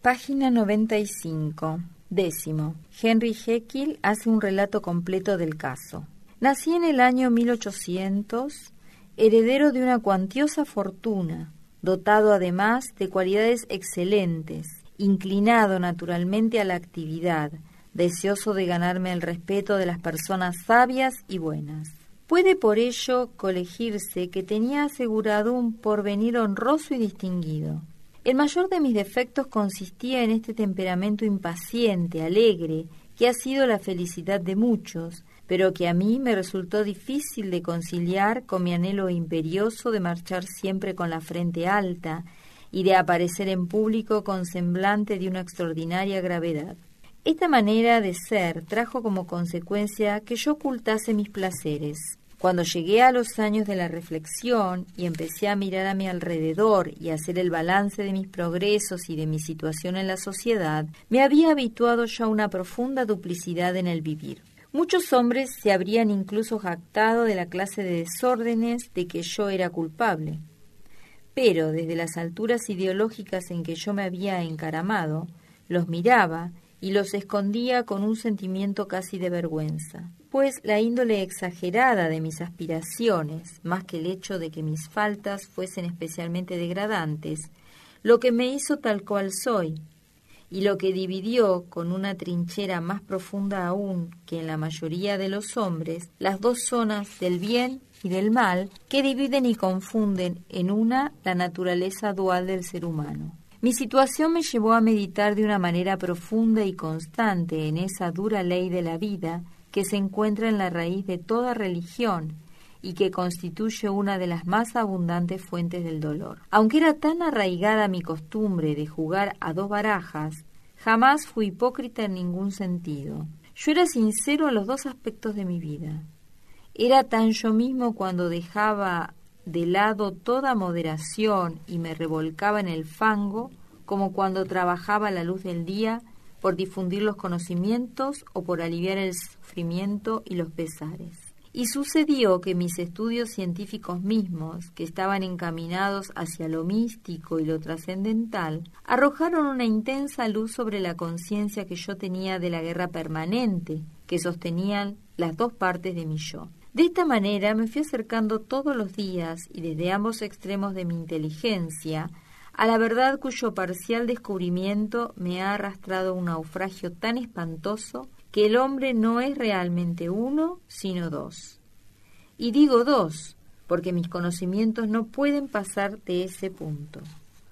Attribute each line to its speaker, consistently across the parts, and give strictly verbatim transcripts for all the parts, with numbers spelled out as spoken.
Speaker 1: Página noventa y cinco. Décimo. Henry Jekyll hace un relato completo del caso. Nací en el año mil ochocientos, heredero de una cuantiosa fortuna, dotado además de cualidades excelentes, inclinado naturalmente a la actividad, deseoso de ganarme el respeto de las personas sabias y buenas. Puede por ello colegirse que tenía asegurado un porvenir honroso y distinguido. El mayor de mis defectos consistía en este temperamento impaciente, alegre, que ha sido la felicidad de muchos, pero que a mí me resultó difícil de conciliar con mi anhelo imperioso de marchar siempre con la frente alta y de aparecer en público con semblante de una extraordinaria gravedad. Esta manera de ser trajo como consecuencia que yo ocultase mis placeres. Cuando llegué a los años de la reflexión y empecé a mirar a mi alrededor y a hacer el balance de mis progresos y de mi situación en la sociedad, me había habituado ya a una profunda duplicidad en el vivir. Muchos hombres se habrían incluso jactado de la clase de desórdenes de que yo era culpable. Pero desde las alturas ideológicas en que yo me había encaramado, los miraba y los escondía con un sentimiento casi de vergüenza, pues la índole exagerada de mis aspiraciones, más que el hecho de que mis faltas fuesen especialmente degradantes, lo que me hizo tal cual soy, y lo que dividió con una trinchera más profunda aún que en la mayoría de los hombres, las dos zonas del bien y del mal que dividen y confunden en una la naturaleza dual del ser humano. Mi situación me llevó a meditar de una manera profunda y constante en esa dura ley de la vida que se encuentra en la raíz de toda religión y que constituye una de las más abundantes fuentes del dolor. Aunque era tan arraigada mi costumbre de jugar a dos barajas, jamás fui hipócrita en ningún sentido. Yo era sincero en los dos aspectos de mi vida. Era tan yo mismo cuando dejaba de lado toda moderación y me revolcaba en el fango, como cuando trabajaba a la luz del día por difundir los conocimientos o por aliviar el sufrimiento y los pesares. Y sucedió que mis estudios científicos mismos, que estaban encaminados hacia lo místico y lo trascendental, arrojaron una intensa luz sobre la conciencia que yo tenía de la guerra permanente que sostenían las dos partes de mi yo. De esta manera me fui acercando todos los días y desde ambos extremos de mi inteligencia a la verdad cuyo parcial descubrimiento me ha arrastrado a un naufragio tan espantoso que el hombre no es realmente uno, sino dos. Y digo dos, porque mis conocimientos no pueden pasar de ese punto.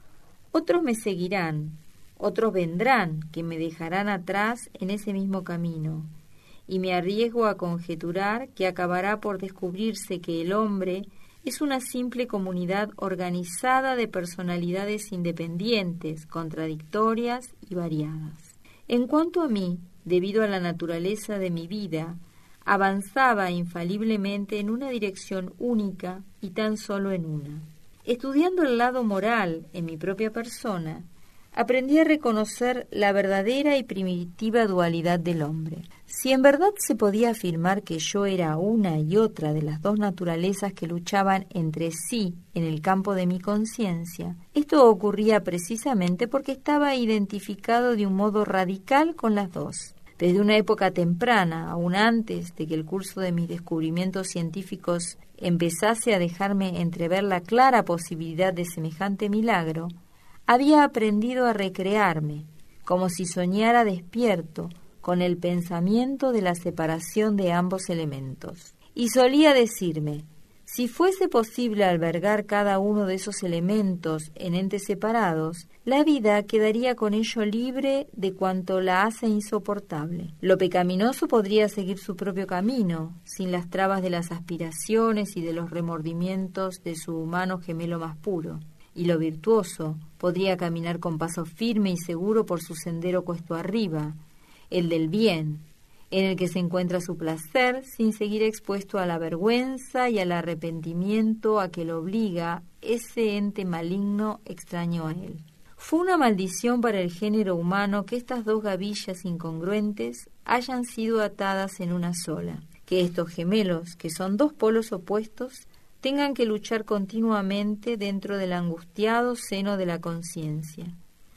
Speaker 1: Otros me seguirán, otros vendrán que me dejarán atrás en ese mismo camino, y me arriesgo a conjeturar que acabará por descubrirse que el hombre es una simple comunidad organizada de personalidades independientes, contradictorias y variadas. En cuanto a mí, debido a la naturaleza de mi vida, avanzaba infaliblemente en una dirección única y tan solo en una. Estudiando el lado moral en mi propia persona, aprendí a reconocer la verdadera y primitiva dualidad del hombre. Si en verdad se podía afirmar que yo era una y otra de las dos naturalezas que luchaban entre sí en el campo de mi conciencia, esto ocurría precisamente porque estaba identificado de un modo radical con las dos. Desde una época temprana, aún antes de que el curso de mis descubrimientos científicos empezase a dejarme entrever la clara posibilidad de semejante milagro, había aprendido a recrearme, como si soñara despierto, con el pensamiento de la separación de ambos elementos. Y solía decirme, si fuese posible albergar cada uno de esos elementos en entes separados, la vida quedaría con ello libre de cuanto la hace insoportable. Lo pecaminoso podría seguir su propio camino, sin las trabas de las aspiraciones y de los remordimientos de su humano gemelo más puro. Y lo virtuoso podría caminar con paso firme y seguro por su sendero cuesto arriba, el del bien, en el que se encuentra su placer sin seguir expuesto a la vergüenza y al arrepentimiento a que lo obliga ese ente maligno extraño a él. Fue una maldición para el género humano que estas dos gavillas incongruentes hayan sido atadas en una sola, que estos gemelos, que son dos polos opuestos, tengan que luchar continuamente dentro del angustiado seno de la conciencia.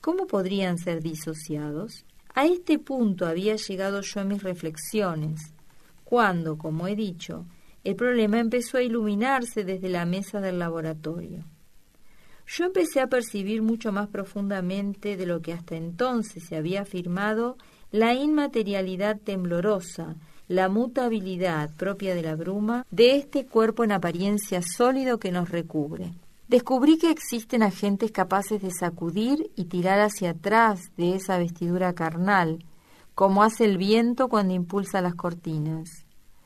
Speaker 1: ¿cómo podrían ser disociados? A este punto había llegado yo en mis reflexiones, cuando, como he dicho, el problema empezó a iluminarse desde la mesa del laboratorio. Yo empecé a percibir mucho más profundamente de lo que hasta entonces se había afirmado la inmaterialidad temblorosa, la mutabilidad propia de la bruma de este cuerpo en apariencia sólido que nos recubre. Descubrí que existen agentes capaces de sacudir y tirar hacia atrás de esa vestidura carnal, como hace el viento cuando impulsa las cortinas.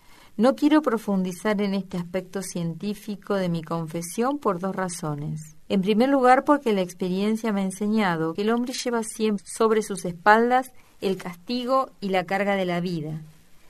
Speaker 1: No quiero profundizar en este aspecto científico de mi confesión por dos razones. En primer lugar, porque la experiencia me ha enseñado que el hombre lleva siempre sobre sus espaldas el castigo y la carga de la vida,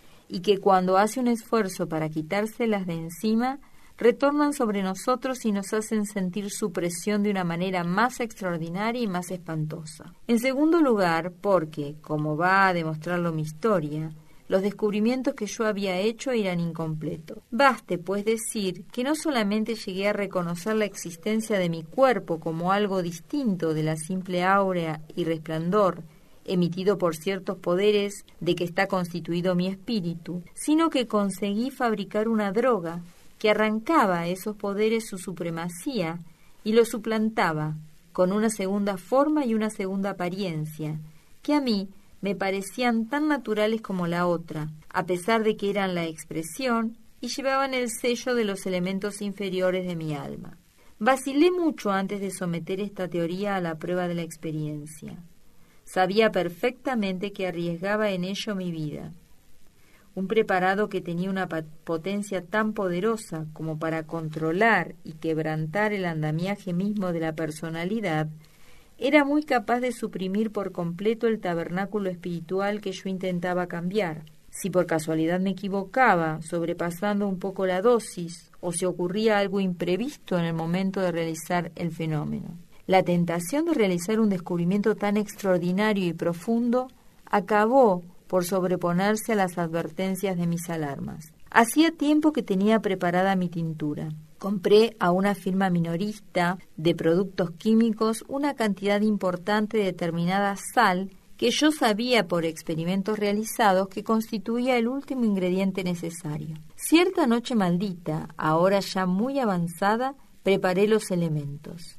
Speaker 1: y que cuando hace un esfuerzo para quitárselas de encima, retornan sobre nosotros y nos hacen sentir su presión de una manera más extraordinaria y más espantosa. En segundo lugar, porque, como va a demostrarlo mi historia, los descubrimientos que yo había hecho eran incompletos. Baste, pues, decir que no solamente llegué a reconocer la existencia de mi cuerpo como algo distinto de la simple áurea y resplandor emitido por ciertos poderes de que está constituido mi espíritu, sino que conseguí fabricar una droga que arrancaba a esos poderes su supremacía y los suplantaba con una segunda forma y una segunda apariencia, que a mí me parecían tan naturales como la otra, a pesar de que eran la expresión y llevaban el sello de los elementos inferiores de mi alma. Vacilé mucho antes de someter esta teoría a la prueba de la experiencia. Sabía perfectamente que arriesgaba en ello mi vida. Un preparado que tenía una potencia tan poderosa como para controlar y quebrantar el andamiaje mismo de la personalidad, era muy capaz de suprimir por completo el tabernáculo espiritual que yo intentaba cambiar. Si por casualidad me equivocaba, sobrepasando un poco la dosis, o si ocurría algo imprevisto en el momento de realizar el fenómeno. La tentación de realizar un descubrimiento tan extraordinario y profundo acabó por sobreponerse a las advertencias de mis alarmas. Hacía tiempo que tenía preparada mi tintura. Compré a una firma minorista de productos químicos una cantidad importante de determinada sal que yo sabía por experimentos realizados que constituía el último ingrediente necesario. Cierta noche maldita, ahora ya muy avanzada, preparé los elementos.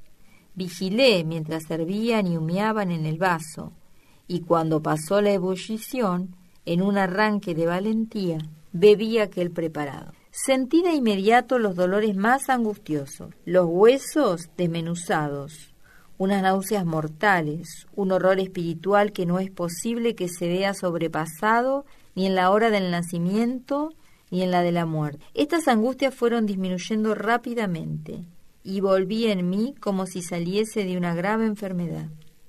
Speaker 1: Vigilé mientras servían y humeaban en el vaso, y cuando pasó la ebullición, en un arranque de valentía, bebí aquel preparado. Sentí de inmediato los dolores más angustiosos, los huesos desmenuzados, unas náuseas mortales, un horror espiritual que no es posible que se vea sobrepasado ni en la hora del nacimiento ni en la de la muerte. Estas angustias fueron disminuyendo rápidamente y volví en mí como si saliese de una grave enfermedad.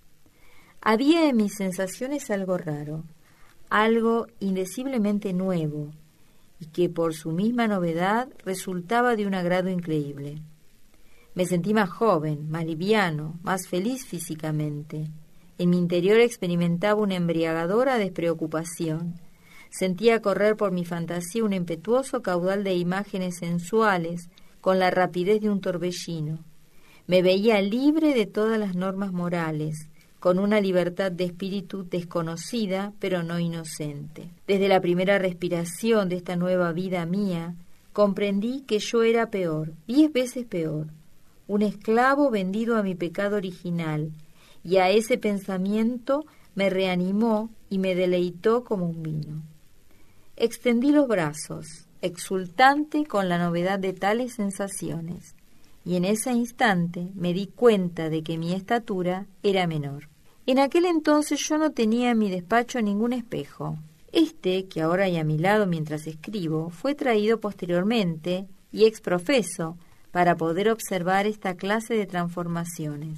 Speaker 1: Había en mis sensaciones algo raro, algo indeciblemente nuevo, y que por su misma novedad resultaba de un agrado increíble. Me sentí más joven, más liviano, más feliz físicamente. En mi interior experimentaba una embriagadora despreocupación. Sentía correr por mi fantasía un impetuoso caudal de imágenes sensuales con la rapidez de un torbellino. Me veía libre de todas las normas morales, con una libertad de espíritu desconocida, pero no inocente. Desde la primera respiración de esta nueva vida mía, comprendí que yo era peor, diez veces peor, un esclavo vendido a mi pecado original, y a ese pensamiento me reanimó y me deleitó como un vino. Extendí los brazos, exultante con la novedad de tales sensaciones, y en ese instante me di cuenta de que mi estatura era menor. En aquel entonces yo no tenía en mi despacho ningún espejo. Este, que ahora hay a mi lado mientras escribo, fue traído posteriormente y exprofeso para poder observar esta clase de transformaciones.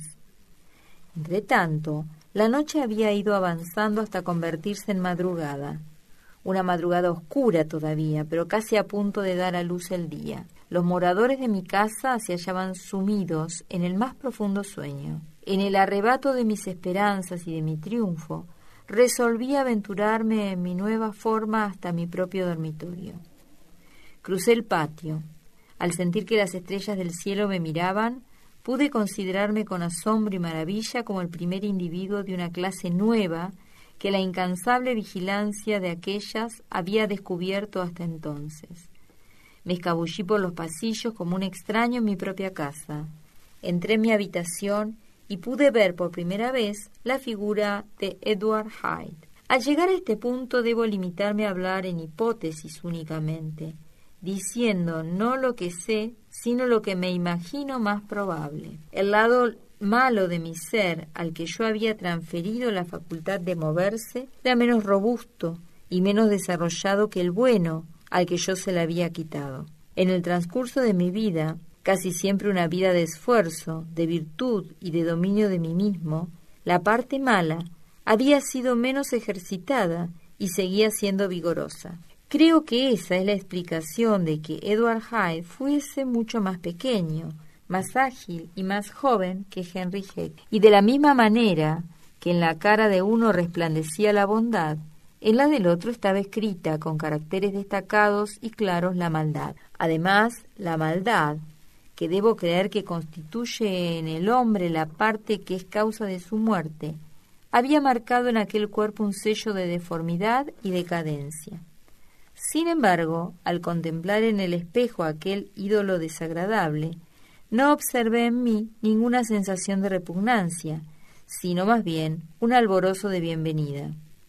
Speaker 1: Entretanto, la noche había ido avanzando hasta convertirse en madrugada. Una madrugada oscura todavía, pero casi a punto de dar a luz el día. Los moradores de mi casa se hallaban sumidos en el más profundo sueño. En el arrebato de mis esperanzas y de mi triunfo, resolví aventurarme en mi nueva forma hasta mi propio dormitorio. Crucé el patio. Al sentir que las estrellas del cielo me miraban, pude considerarme con asombro y maravilla como el primer individuo de una clase nueva que la incansable vigilancia de aquellas había descubierto hasta entonces. Me escabullí por los pasillos como un extraño en mi propia casa. Entré en mi habitación y pude ver por primera vez la figura de Edward Hyde. Al llegar a este punto debo limitarme a hablar en hipótesis únicamente, diciendo no lo que sé, sino lo que me imagino más probable. El lado malo de mi ser, al que yo había transferido la facultad de moverse, era menos robusto y menos desarrollado que el bueno, al que yo se la había quitado. En el transcurso de mi vida, casi siempre una vida de esfuerzo, de virtud y de dominio de mí mismo, la parte mala había sido menos ejercitada y seguía siendo vigorosa. Creo que esa es la explicación de que Edward Hyde fuese mucho más pequeño, más ágil y más joven que Henry Jekyll. Y de la misma manera que en la cara de uno resplandecía la bondad, en la del otro estaba escrita con caracteres destacados y claros la maldad. Además, la maldad, que debo creer que constituye en el hombre la parte que es causa de su muerte, había marcado en aquel cuerpo un sello de deformidad y decadencia. Sin embargo, al contemplar en el espejo aquel ídolo desagradable, no observé en mí ninguna sensación de repugnancia, sino más bien un alborozo de bienvenida.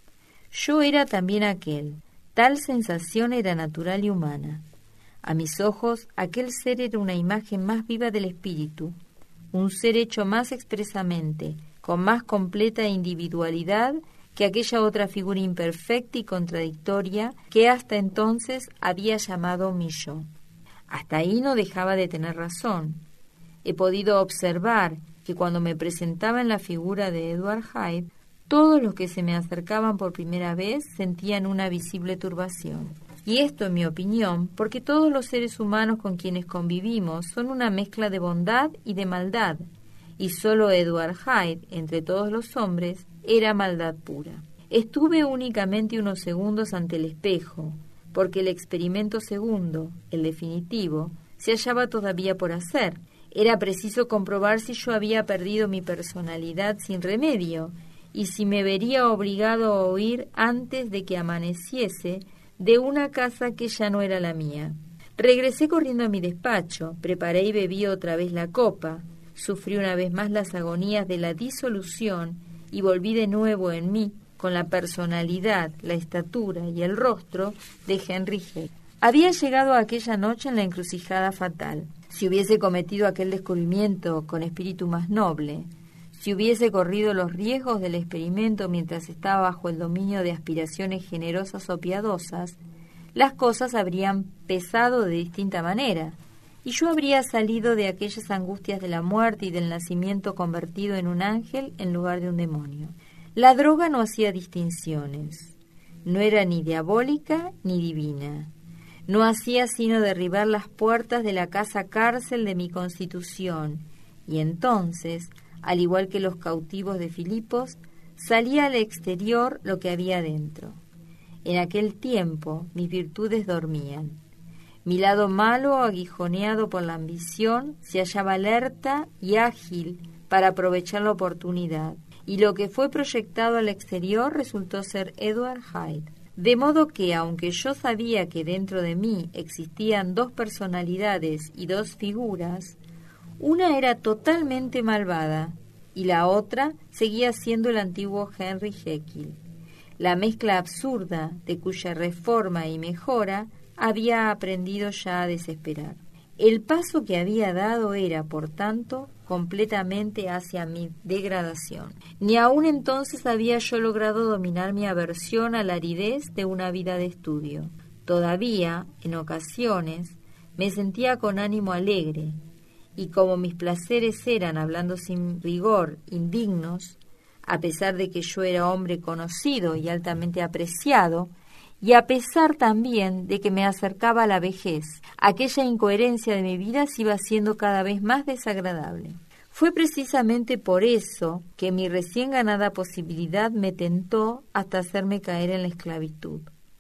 Speaker 1: Yo era también aquel, tal sensación era natural y humana. A mis ojos, aquel ser era una imagen más viva del espíritu, un ser hecho más expresamente, con más completa individualidad que aquella otra figura imperfecta y contradictoria que hasta entonces había llamado mi yo. Hasta ahí no dejaba de tener razón. He podido observar que cuando me presentaba en la figura de Edward Hyde, todos los que se me acercaban por primera vez sentían una visible turbación. Y esto, en mi opinión, porque todos los seres humanos con quienes convivimos son una mezcla de bondad y de maldad, y solo Edward Hyde, entre todos los hombres, era maldad pura. Estuve únicamente unos segundos ante el espejo, porque el experimento segundo, el definitivo, se hallaba todavía por hacer. Era preciso comprobar si yo había perdido mi personalidad sin remedio, y si me vería obligado a huir antes de que amaneciese de una casa que ya no era la mía. Regresé corriendo a mi despacho, preparé y bebí otra vez la copa, sufrí una vez más las agonías de la disolución y volví de nuevo en mí con la personalidad, la estatura y el rostro de Henry Jekyll. Había llegado aquella noche en la encrucijada fatal. Si hubiese cometido aquel descubrimiento con espíritu más noble, si hubiese corrido los riesgos del experimento mientras estaba bajo el dominio de aspiraciones generosas o piadosas, las cosas habrían pesado de distinta manera, y yo habría salido de aquellas angustias de la muerte y del nacimiento convertido en un ángel en lugar de un demonio. La droga no hacía distinciones, no era ni diabólica ni divina, no hacía sino derribar las puertas de la casa cárcel de mi constitución, y entonces, al igual que los cautivos de Filipos, salía al exterior lo que había dentro. En aquel tiempo mis virtudes dormían. Mi lado malo, aguijoneado por la ambición, se hallaba alerta y ágil para aprovechar la oportunidad, y lo que fue proyectado al exterior resultó ser Edward Hyde. De modo que, aunque yo sabía que dentro de mí existían dos personalidades y dos figuras, una era totalmente malvada y la otra seguía siendo el antiguo Henry Jekyll, la mezcla absurda de cuya reforma y mejora había aprendido ya a desesperar. El paso que había dado era, por tanto, completamente hacia mi degradación. Ni aún entonces había yo logrado dominar mi aversión a la aridez de una vida de estudio. Todavía, en ocasiones, me sentía con ánimo alegre, y como mis placeres eran, hablando sin rigor, indignos, a pesar de que yo era hombre conocido y altamente apreciado, y a pesar también de que me acercaba a la vejez, aquella incoherencia de mi vida se iba haciendo cada vez más desagradable. Fue precisamente por eso que mi recién ganada posibilidad me tentó hasta hacerme caer en la esclavitud.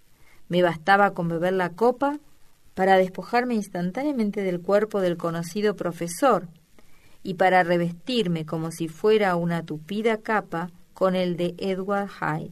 Speaker 1: Me bastaba con beber la copa para despojarme instantáneamente del cuerpo del conocido profesor, y para revestirme como si fuera una tupida capa con el de Edward Hyde.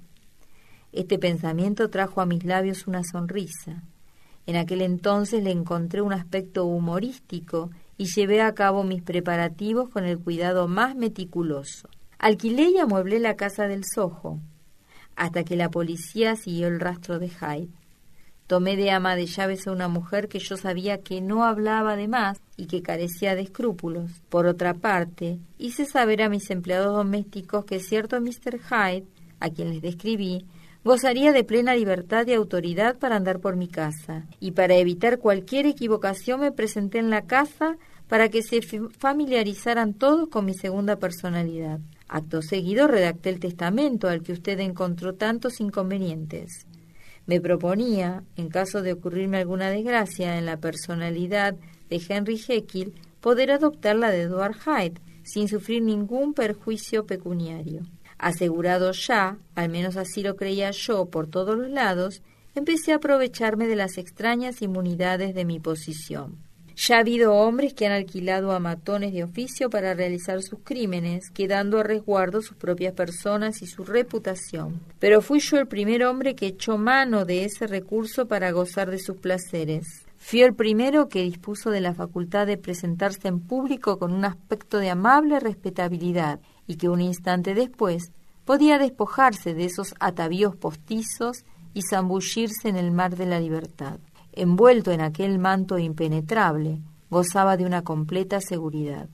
Speaker 1: Este pensamiento trajo a mis labios una sonrisa. En aquel entonces le encontré un aspecto humorístico y llevé a cabo mis preparativos con el cuidado más meticuloso. Alquilé y amueblé la casa del Soho, hasta que la policía siguió el rastro de Hyde. Tomé de ama de llaves a una mujer que yo sabía que no hablaba de más y que carecía de escrúpulos. Por otra parte, hice saber a mis empleados domésticos que cierto mister Hyde, a quien les describí, gozaría de plena libertad y autoridad para andar por mi casa, y para evitar cualquier equivocación me presenté en la casa para que se familiarizaran todos con mi segunda personalidad. Acto seguido redacté el testamento al que usted encontró tantos inconvenientes. Me proponía, en caso de ocurrirme alguna desgracia en la personalidad de Henry Jekyll, poder adoptar la de Edward Hyde sin sufrir ningún perjuicio pecuniario. Asegurado ya, al menos así lo creía yo, por todos los lados, empecé a aprovecharme de las extrañas inmunidades de mi posición. Ya ha habido hombres que han alquilado a matones de oficio para realizar sus crímenes, quedando a resguardo sus propias personas y su reputación. Pero fui yo el primer hombre que echó mano de ese recurso para gozar de sus placeres. Fui el primero que dispuso de la facultad de presentarse en público con un aspecto de amable respetabilidad y que un instante después podía despojarse de esos atavíos postizos y zambullirse en el mar de la libertad. Envuelto en aquel manto impenetrable, gozaba de una completa seguridad.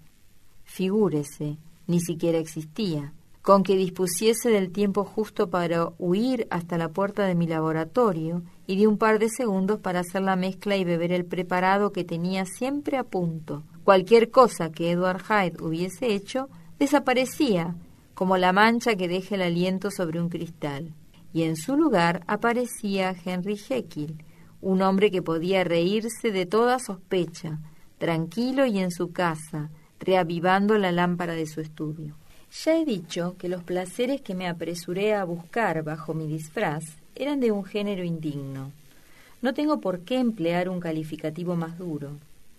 Speaker 1: Figúrese, ni siquiera existía, con que dispusiese del tiempo justo para huir hasta la puerta de mi laboratorio y de un par de segundos para hacer la mezcla y beber el preparado que tenía siempre a punto. Cualquier cosa que Edward Hyde hubiese hecho desaparecía, como la mancha que deja el aliento sobre un cristal, y en su lugar aparecía Henry Jekyll, un hombre que podía reírse de toda sospecha, tranquilo y en su casa, reavivando la lámpara de su estudio. Ya he dicho que los placeres que me apresuré a buscar bajo mi disfraz eran de un género indigno. No tengo por qué emplear un calificativo más duro.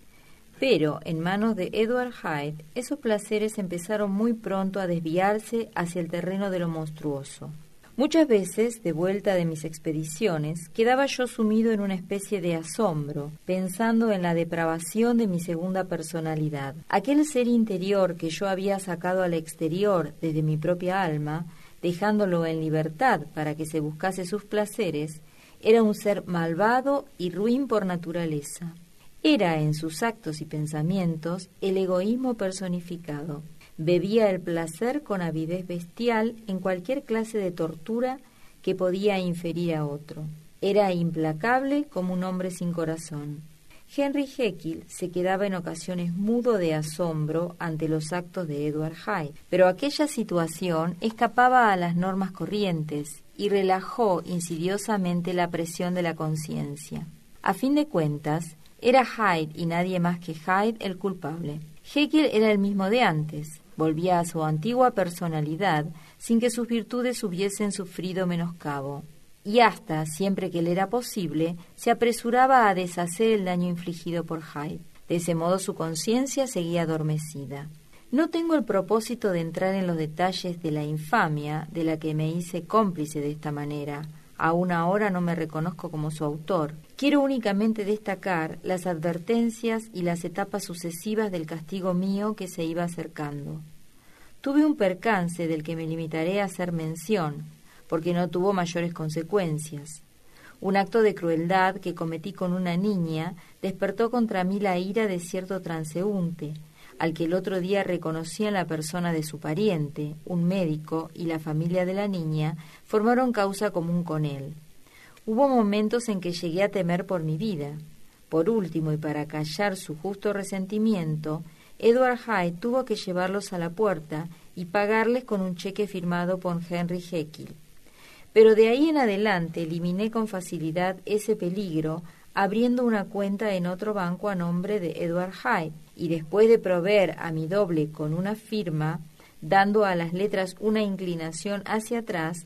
Speaker 1: Pero en manos de Edward Hyde, esos placeres empezaron muy pronto a desviarse hacia el terreno de lo monstruoso. Muchas veces, de vuelta de mis expediciones, quedaba yo sumido en una especie de asombro, pensando en la depravación de mi segunda personalidad. Aquel ser interior que yo había sacado al exterior desde mi propia alma, dejándolo en libertad para que se buscase sus placeres, era un ser malvado y ruin por naturaleza. Era en sus actos y pensamientos el egoísmo personificado. Bebía el placer con avidez bestial en cualquier clase de tortura que podía inferir a otro. Era implacable como un hombre sin corazón. Henry Jekyll se quedaba en ocasiones mudo de asombro ante los actos de Edward Hyde, pero aquella situación escapaba a las normas corrientes y relajó insidiosamente la presión de la conciencia. A fin de cuentas, era Hyde y nadie más que Hyde el culpable. Jekyll era el mismo de antes. Volvía a su antigua personalidad sin que sus virtudes hubiesen sufrido menoscabo. Y hasta, siempre que le era posible, se apresuraba a deshacer el daño infligido por Hyde. De ese modo su conciencia seguía adormecida. No tengo el propósito de entrar en los detalles de la infamia de la que me hice cómplice de esta manera. Aún ahora no me reconozco como su autor. Quiero únicamente destacar las advertencias y las etapas sucesivas del castigo mío que se iba acercando. Tuve un percance del que me limitaré a hacer mención, porque no tuvo mayores consecuencias. Un acto de crueldad que cometí con una niña despertó contra mí la ira de cierto transeúnte, al que el otro día reconocí en la persona de su pariente, un médico, y la familia de la niña formaron causa común con él. Hubo momentos en que llegué a temer por mi vida. Por último, y para callar su justo resentimiento, Edward Hyde tuvo que llevarlos a la puerta y pagarles con un cheque firmado por Henry Jekyll. Pero de ahí en adelante eliminé con facilidad ese peligro, abriendo una cuenta en otro banco a nombre de Edward Hyde, y después de proveer a mi doble con una firma, dando a las letras una inclinación hacia atrás,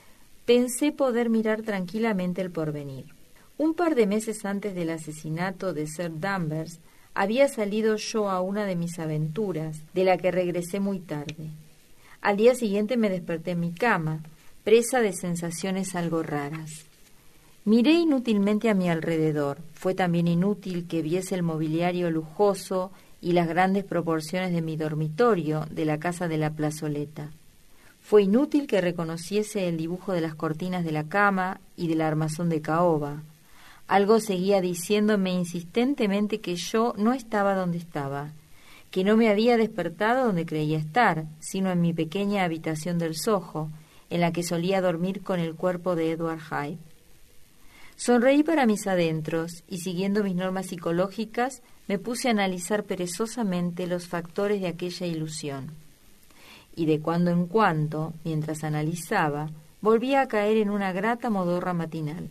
Speaker 1: pensé poder mirar tranquilamente el porvenir. Un par de meses antes del asesinato de Sir Danvers, había salido yo a una de mis aventuras, de la que regresé muy tarde. Al día siguiente me desperté en mi cama, presa de sensaciones algo raras. Miré inútilmente a mi alrededor. Fue también inútil que viese el mobiliario lujoso y las grandes proporciones de mi dormitorio de la casa de la plazoleta. Fue inútil que reconociese el dibujo de las cortinas de la cama y del armazón de caoba. Algo seguía diciéndome insistentemente que yo no estaba donde estaba, que no me había despertado donde creía estar, sino en mi pequeña habitación del Soho, en la que solía dormir con el cuerpo de Edward Hyde. Sonreí para mis adentros y, siguiendo mis normas psicológicas, me puse a analizar perezosamente los factores de aquella ilusión. Y de cuando en cuando, mientras analizaba, volvía a caer en una grata modorra matinal.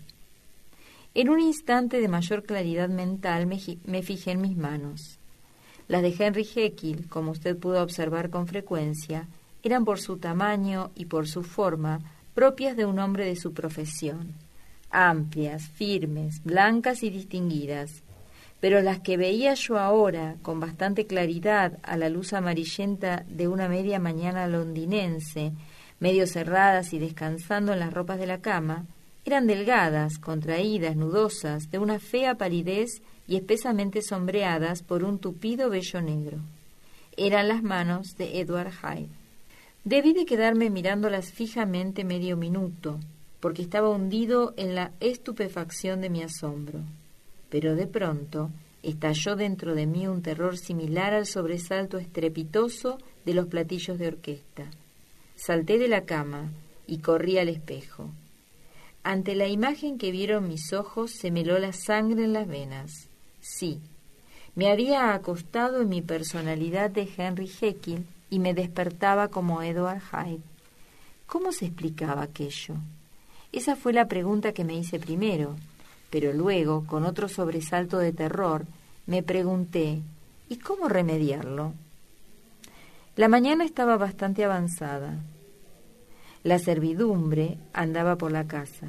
Speaker 1: En un instante de mayor claridad mental me, me fijé en mis manos. Las de Henry Jekyll, como usted pudo observar con frecuencia, eran por su tamaño y por su forma propias de un hombre de su profesión, amplias, firmes, blancas y distinguidas, pero las que veía yo ahora con bastante claridad a la luz amarillenta de una media mañana londinense, medio cerradas y descansando en las ropas de la cama, eran delgadas, contraídas, nudosas, de una fea palidez y espesamente sombreadas por un tupido vello negro. Eran las manos de Edward Hyde. Debí de quedarme mirándolas fijamente medio minuto, porque estaba hundido en la estupefacción de mi asombro. Pero de pronto estalló dentro de mí un terror similar al sobresalto estrepitoso de los platillos de orquesta. Salté de la cama y corrí al espejo. Ante la imagen que vieron mis ojos se me heló la sangre en las venas. Sí, me había acostado en mi personalidad de Henry Jekyll y me despertaba como Edward Hyde. ¿Cómo se explicaba aquello? Esa fue la pregunta que me hice primero, pero luego, con otro sobresalto de terror, me pregunté, ¿y cómo remediarlo? La mañana estaba bastante avanzada. La servidumbre andaba por la casa.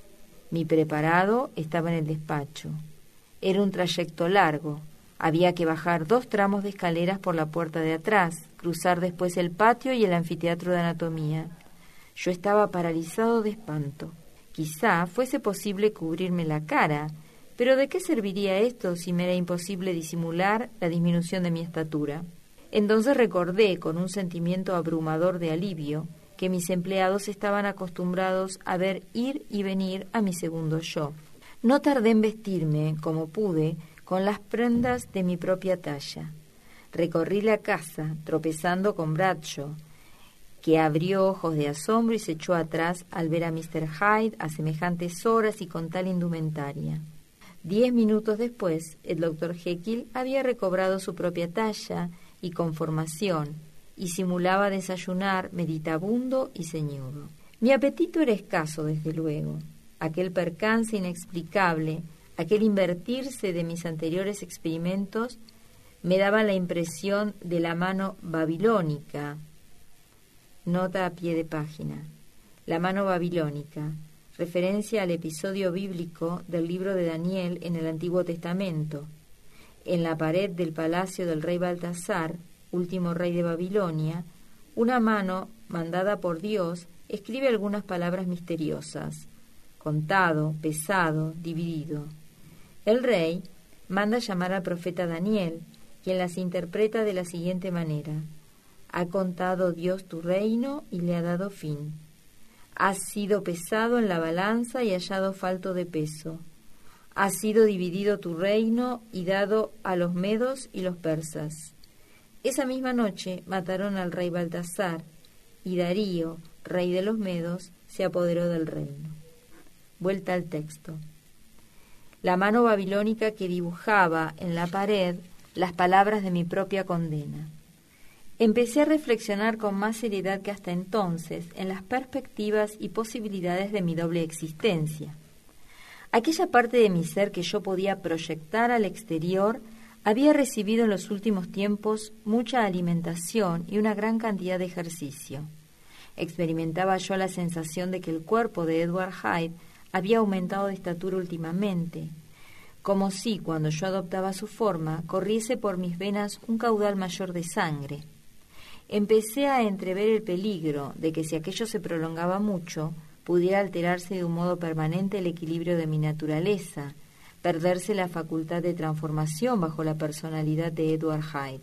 Speaker 1: Mi preparado estaba en el despacho. Era un trayecto largo. Había que bajar dos tramos de escaleras por la puerta de atrás, cruzar después el patio y el anfiteatro de anatomía. Yo estaba paralizado de espanto. Quizá fuese posible cubrirme la cara, pero ¿de qué serviría esto si me era imposible disimular la disminución de mi estatura? Entonces recordé, con un sentimiento abrumador de alivio, que mis empleados estaban acostumbrados a ver ir y venir a mi segundo yo. No tardé en vestirme, como pude, con las prendas de mi propia talla. Recorrí la casa, tropezando con Bradshaw, que abrió ojos de asombro y se echó atrás al ver a mister Hyde a semejantes horas y con tal indumentaria. Diez minutos después, el doctor Jekyll había recobrado su propia talla y conformación, y simulaba desayunar meditabundo y ceñudo. Mi apetito era escaso, desde luego. Aquel percance inexplicable, aquel invertirse de mis anteriores experimentos, me daba la impresión de la mano babilónica. Nota a pie de página. La mano babilónica, referencia al episodio bíblico del libro de Daniel en el Antiguo Testamento. En la pared del palacio del rey Baltasar, último rey de Babilonia, una mano mandada por Dios escribe algunas palabras misteriosas: contado, pesado, dividido. El rey manda llamar al profeta Daniel, quien las interpreta de la siguiente manera: ha contado Dios tu reino y le ha dado fin. Has sido pesado en la balanza y hallado falto de peso. Ha sido dividido tu reino y dado a los medos y los persas. Esa misma noche mataron al rey Baltasar, y Darío, rey de los medos, se apoderó del reino. Vuelta al texto. La mano babilónica que dibujaba en la pared las palabras de mi propia condena. Empecé a reflexionar con más seriedad que hasta entonces en las perspectivas y posibilidades de mi doble existencia. Aquella parte de mi ser que yo podía proyectar al exterior había recibido en los últimos tiempos mucha alimentación y una gran cantidad de ejercicio. Experimentaba yo la sensación de que el cuerpo de Edward Hyde había aumentado de estatura últimamente, como si, cuando yo adoptaba su forma, corriese por mis venas un caudal mayor de sangre. Empecé a entrever el peligro de que si aquello se prolongaba mucho, pudiera alterarse de un modo permanente el equilibrio de mi naturaleza, perderse la facultad de transformación bajo la personalidad de Edward Hyde.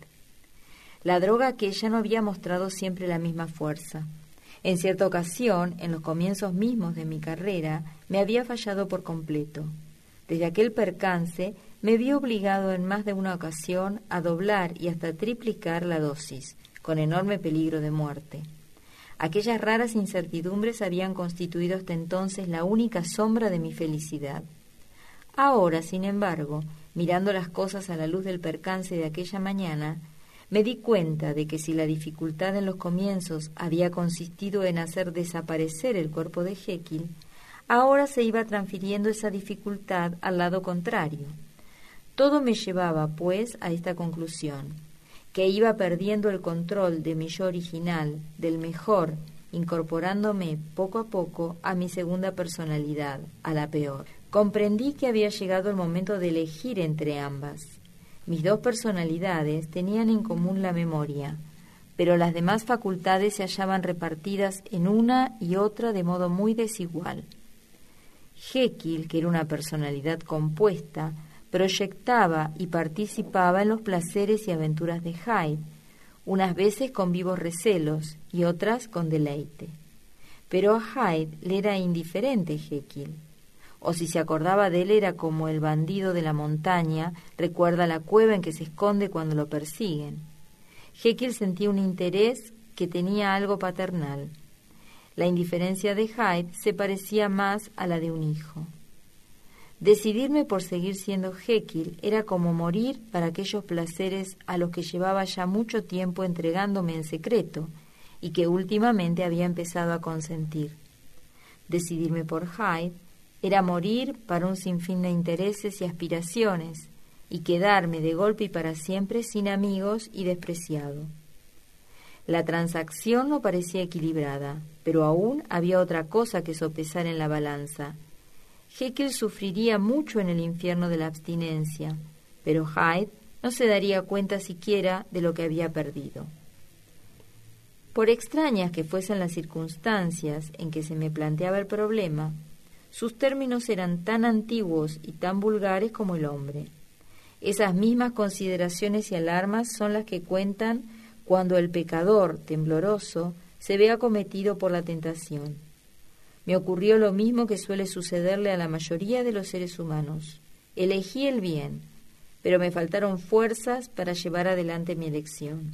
Speaker 1: La droga aquella no había mostrado siempre la misma fuerza. En cierta ocasión, en los comienzos mismos de mi carrera, me había fallado por completo. Desde aquel percance me vi obligado en más de una ocasión a doblar y hasta triplicar la dosis, con enorme peligro de muerte. Aquellas raras incertidumbres habían constituido hasta entonces la única sombra de mi felicidad. Ahora, sin embargo, mirando las cosas a la luz del percance de aquella mañana, me di cuenta de que si la dificultad en los comienzos había consistido en hacer desaparecer el cuerpo de Jekyll, ahora se iba transfiriendo esa dificultad al lado contrario. Todo me llevaba, pues, a esta conclusión, que iba perdiendo el control de mi yo original, del mejor, incorporándome poco a poco a mi segunda personalidad, a la peor. Comprendí que había llegado el momento de elegir entre ambas. Mis dos personalidades tenían en común la memoria, pero las demás facultades se hallaban repartidas en una y otra de modo muy desigual. Jekyll, que era una personalidad compuesta, proyectaba y participaba en los placeres y aventuras de Hyde, unas veces con vivos recelos y otras con deleite. Pero a Hyde le era indiferente Jekyll, o si se acordaba de él era como el bandido de la montaña recuerda la cueva en que se esconde cuando lo persiguen. Jekyll sentía un interés que tenía algo paternal. La indiferencia de Hyde se parecía más a la de un hijo. Decidirme por seguir siendo Jekyll era como morir para aquellos placeres a los que llevaba ya mucho tiempo entregándome en secreto y que últimamente había empezado a consentir. Decidirme por Hyde era morir para un sinfín de intereses y aspiraciones y quedarme de golpe y para siempre sin amigos y despreciado. La transacción no parecía equilibrada, pero aún había otra cosa que sopesar en la balanza. Jekyll sufriría mucho en el infierno de la abstinencia, pero Hyde no se daría cuenta siquiera de lo que había perdido. Por extrañas que fuesen las circunstancias en que se me planteaba el problema, sus términos eran tan antiguos y tan vulgares como el hombre. Esas mismas consideraciones y alarmas son las que cuentan cuando el pecador, tembloroso, se ve acometido por la tentación. Me ocurrió lo mismo que suele sucederle a la mayoría de los seres humanos. Elegí el bien, pero me faltaron fuerzas para llevar adelante mi elección.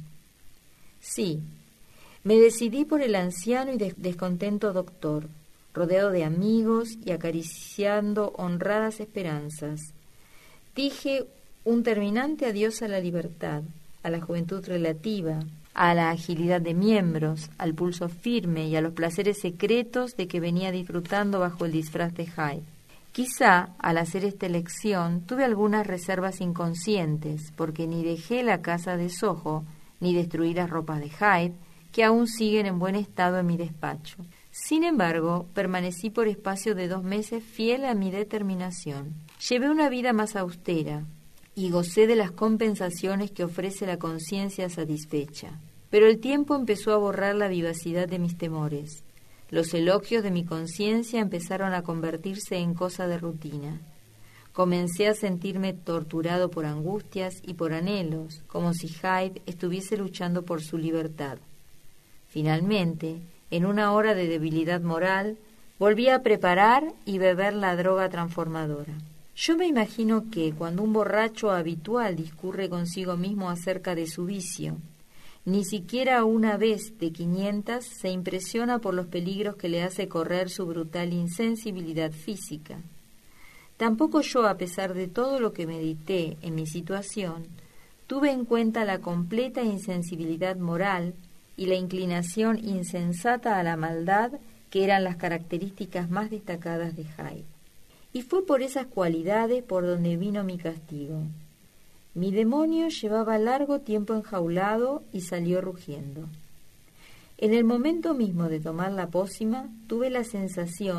Speaker 1: Sí, me decidí por el anciano y descontento doctor, rodeado de amigos y acariciando honradas esperanzas. Dije un terminante adiós a la libertad, a la juventud relativa, a la agilidad de miembros, al pulso firme y a los placeres secretos de que venía disfrutando bajo el disfraz de Hyde. Quizá, al hacer esta elección, tuve algunas reservas inconscientes, porque ni dejé la casa de Soho, ni destruí las ropas de Hyde, que aún siguen en buen estado en mi despacho. Sin embargo, permanecí por espacio de dos meses fiel a mi determinación. Llevé una vida más austera y gocé de las compensaciones que ofrece la conciencia satisfecha. Pero el tiempo empezó a borrar la vivacidad de mis temores. Los elogios de mi conciencia empezaron a convertirse en cosa de rutina. Comencé a sentirme torturado por angustias y por anhelos, como si Hyde estuviese luchando por su libertad. Finalmente, en una hora de debilidad moral, volví a preparar y beber la droga transformadora. Yo me imagino que cuando un borracho habitual discurre consigo mismo acerca de su vicio, ni siquiera una vez de quinientas se impresiona por los peligros que le hace correr su brutal insensibilidad física. Tampoco yo, a pesar de todo lo que medité en mi situación, tuve en cuenta la completa insensibilidad moral y la inclinación insensata a la maldad que eran las características más destacadas de Hyde. Y fue por esas cualidades por donde vino mi castigo. Mi demonio llevaba largo tiempo enjaulado y salió rugiendo. En el momento mismo de tomar la pócima, tuve la sensación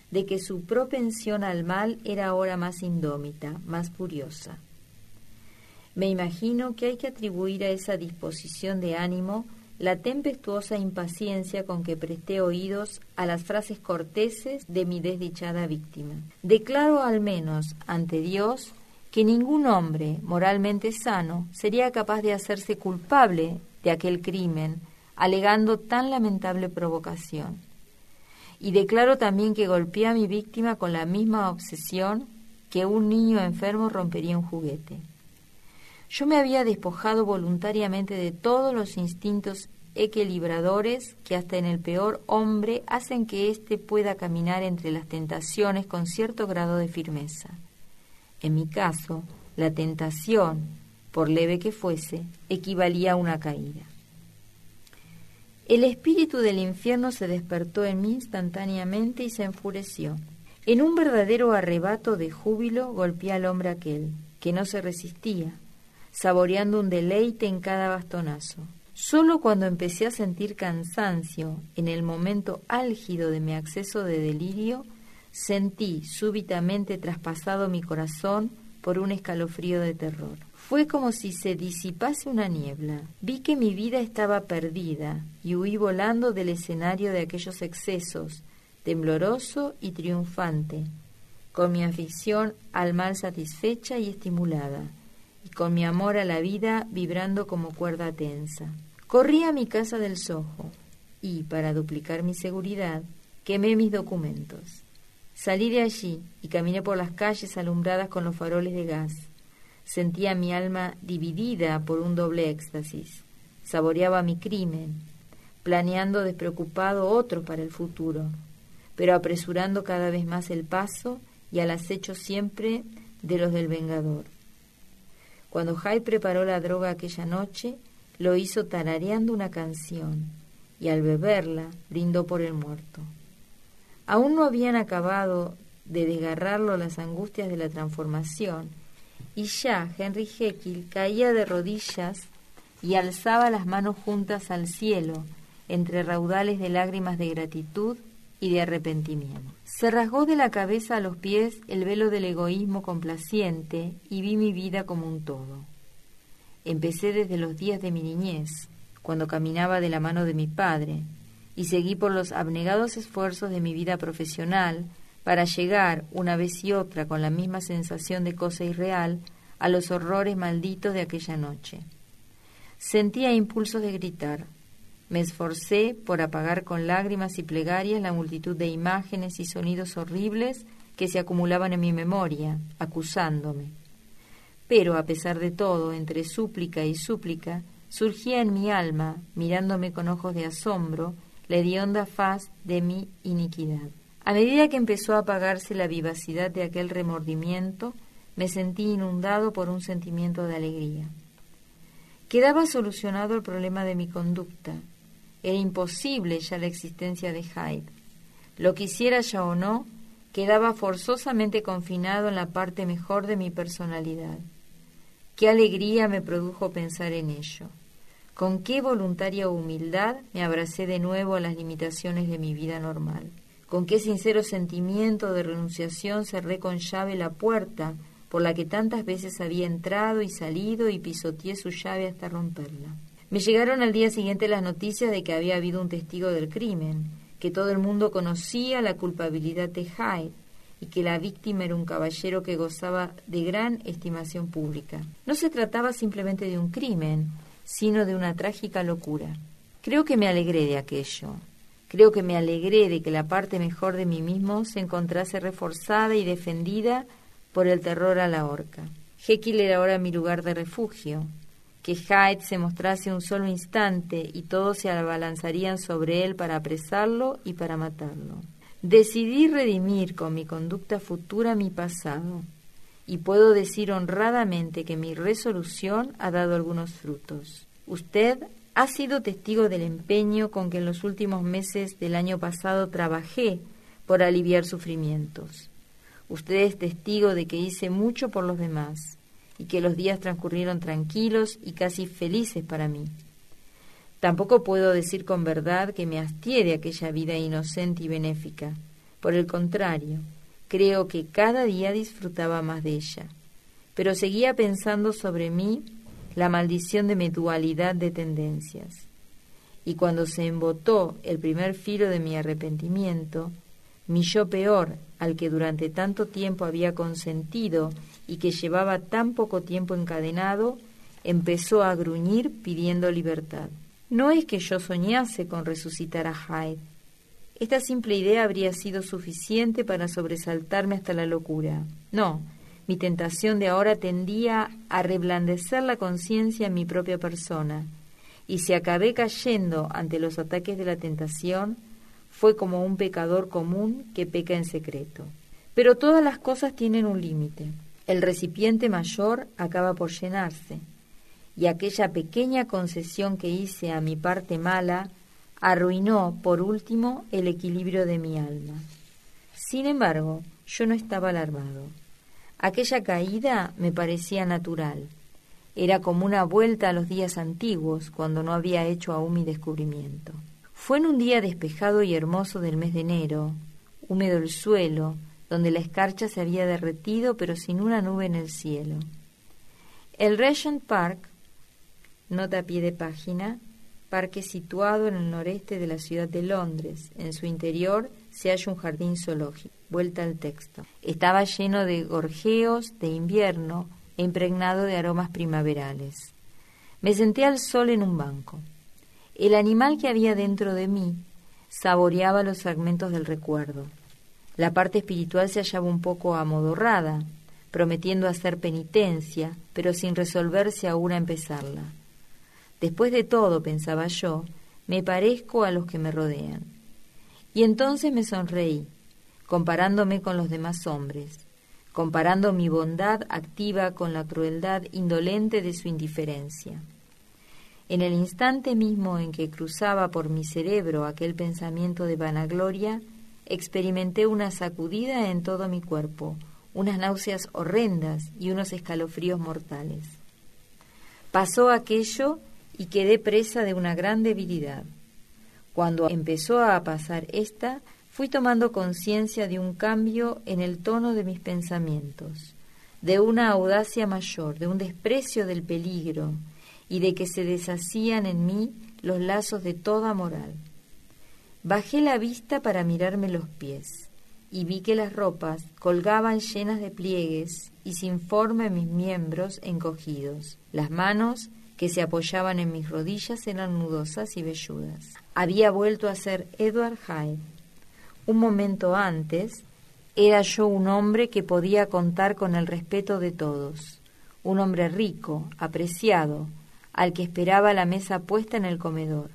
Speaker 1: de que su propensión al mal era ahora más indómita, más furiosa. Me imagino que hay que atribuir a esa disposición de ánimo la tempestuosa impaciencia con que presté oídos a las frases corteses de mi desdichada víctima. Declaro al menos ante Dios que ningún hombre moralmente sano sería capaz de hacerse culpable de aquel crimen, alegando tan lamentable provocación. Y declaro también que golpeé a mi víctima con la misma obsesión que un niño enfermo rompería un juguete. Yo me había despojado voluntariamente de todos los instintos equilibradores que hasta en el peor hombre hacen que éste pueda caminar entre las tentaciones con cierto grado de firmeza. En mi caso, la tentación, por leve que fuese, equivalía a una caída. El espíritu del infierno se despertó en mí instantáneamente y se enfureció. En un verdadero arrebato de júbilo golpeé al hombre aquel, que no se resistía, saboreando un deleite en cada bastonazo. Solo cuando empecé a sentir cansancio, en el momento álgido de mi acceso de delirio, sentí súbitamente traspasado mi corazón por un escalofrío de terror. Fue como si se disipase una niebla. Vi que mi vida estaba perdida y huí volando del escenario de aquellos excesos, tembloroso y triunfante, con mi afición al mal satisfecha y estimulada, y con mi amor a la vida vibrando como cuerda tensa. Corrí a mi casa del Soho y, para duplicar mi seguridad, quemé mis documentos. Salí de allí y caminé por las calles alumbradas con los faroles de gas. Sentía mi alma dividida por un doble éxtasis. Saboreaba mi crimen, planeando despreocupado otro para el futuro, pero apresurando cada vez más el paso y al acecho siempre de los del vengador. Cuando Hyde preparó la droga aquella noche, lo hizo tarareando una canción, y al beberla brindó por el muerto. Aún no habían acabado de desgarrarlo las angustias de la transformación, y ya Henry Jekyll caía de rodillas y alzaba las manos juntas al cielo, entre raudales de lágrimas de gratitud y de arrepentimiento. Se rasgó de la cabeza a los pies el velo del egoísmo complaciente y vi mi vida como un todo. Empecé desde los días de mi niñez, cuando caminaba de la mano de mi padre, y seguí por los abnegados esfuerzos de mi vida profesional para llegar, una vez y otra, con la misma sensación de cosa irreal, a los horrores malditos de aquella noche. Sentía impulsos de gritar. Me esforcé por apagar con lágrimas y plegarias la multitud de imágenes y sonidos horribles que se acumulaban en mi memoria, acusándome. Pero, a pesar de todo, entre súplica y súplica, surgía en mi alma, mirándome con ojos de asombro, la hedionda faz de mi iniquidad. A medida que empezó a apagarse la vivacidad de aquel remordimiento, me sentí inundado por un sentimiento de alegría. Quedaba solucionado el problema de mi conducta. Era imposible ya la existencia de Hyde. Lo quisiera ya o no, quedaba forzosamente confinado en la parte mejor de mi personalidad. Qué alegría me produjo pensar en ello. Con qué voluntaria humildad me abracé de nuevo a las limitaciones de mi vida normal. Con qué sincero sentimiento de renunciación cerré con llave la puerta por la que tantas veces había entrado y salido y pisoteé su llave hasta romperla. Me llegaron al día siguiente las noticias de que había habido un testigo del crimen, que todo el mundo conocía la culpabilidad de Hyde y que la víctima era un caballero que gozaba de gran estimación pública. No se trataba simplemente de un crimen, sino de una trágica locura. Creo que me alegré de aquello. Creo que me alegré de que la parte mejor de mí mismo se encontrase reforzada y defendida por el terror a la horca. Jekyll era ahora mi lugar de refugio. Que Hyde se mostrase un solo instante y todos se abalanzarían sobre él para apresarlo y para matarlo. Decidí redimir con mi conducta futura mi pasado, y puedo decir honradamente que mi resolución ha dado algunos frutos. Usted ha sido testigo del empeño con que en los últimos meses del año pasado trabajé por aliviar sufrimientos. Usted es testigo de que hice mucho por los demás y que los días transcurrieron tranquilos y casi felices para mí. Tampoco puedo decir con verdad que me hastié de aquella vida inocente y benéfica, Por el contrario, creo que cada día disfrutaba más de ella, pero seguía pensando sobre mí la maldición de mi dualidad de tendencias. Y cuando se embotó el primer filo de mi arrepentimiento, mi yo peor, al que durante tanto tiempo había consentido y que llevaba tan poco tiempo encadenado, empezó a gruñir pidiendo libertad. No es que yo soñase con resucitar a Hyde. Esta simple idea habría sido suficiente para sobresaltarme hasta la locura. No, mi tentación de ahora tendía a reblandecer la conciencia en mi propia persona, y si acabé cayendo ante los ataques de la tentación, fue como un pecador común que peca en secreto. Pero todas las cosas tienen un límite. El recipiente mayor acaba por llenarse, y aquella pequeña concesión que hice a mi parte mala arruinó, por último, el equilibrio de mi alma. Sin embargo, yo no estaba alarmado. Aquella caída me parecía natural. Era como una vuelta a los días antiguos, cuando no había hecho aún mi descubrimiento. Fue en un día despejado y hermoso del mes de enero, húmedo el suelo, donde la escarcha se había derretido, pero sin una nube en el cielo. El Regent Park, nota a pie de página, parque situado en el noreste de la ciudad de Londres. En su interior se halla un jardín zoológico. Vuelta al texto. Estaba lleno de gorjeos de invierno e impregnado de aromas primaverales. Me senté al sol en un banco. El animal que había dentro de mí saboreaba los fragmentos del recuerdo. La parte espiritual se hallaba un poco amodorrada, prometiendo hacer penitencia, pero sin resolverse aún a empezarla. Después de todo, pensaba yo, me parezco a los que me rodean. Y entonces me sonreí, comparándome con los demás hombres, comparando mi bondad activa con la crueldad indolente de su indiferencia. En el instante mismo en que cruzaba por mi cerebro aquel pensamiento de vanagloria, experimenté una sacudida en todo mi cuerpo, unas náuseas horrendas y unos escalofríos mortales. Pasó aquello y quedé presa de una gran debilidad. Cuando empezó a pasar esta, fui tomando conciencia de un cambio en el tono de mis pensamientos, de una audacia mayor, de un desprecio del peligro y de que se deshacían en mí los lazos de toda moral. Bajé la vista para mirarme los pies y vi que las ropas colgaban llenas de pliegues y sin forma en mis miembros encogidos. Las manos que se apoyaban en mis rodillas eran nudosas y velludas. Había vuelto a ser Edward Hyde. Un momento antes, era yo un hombre que podía contar con el respeto de todos, un hombre rico, apreciado, al que esperaba la mesa puesta en el comedor.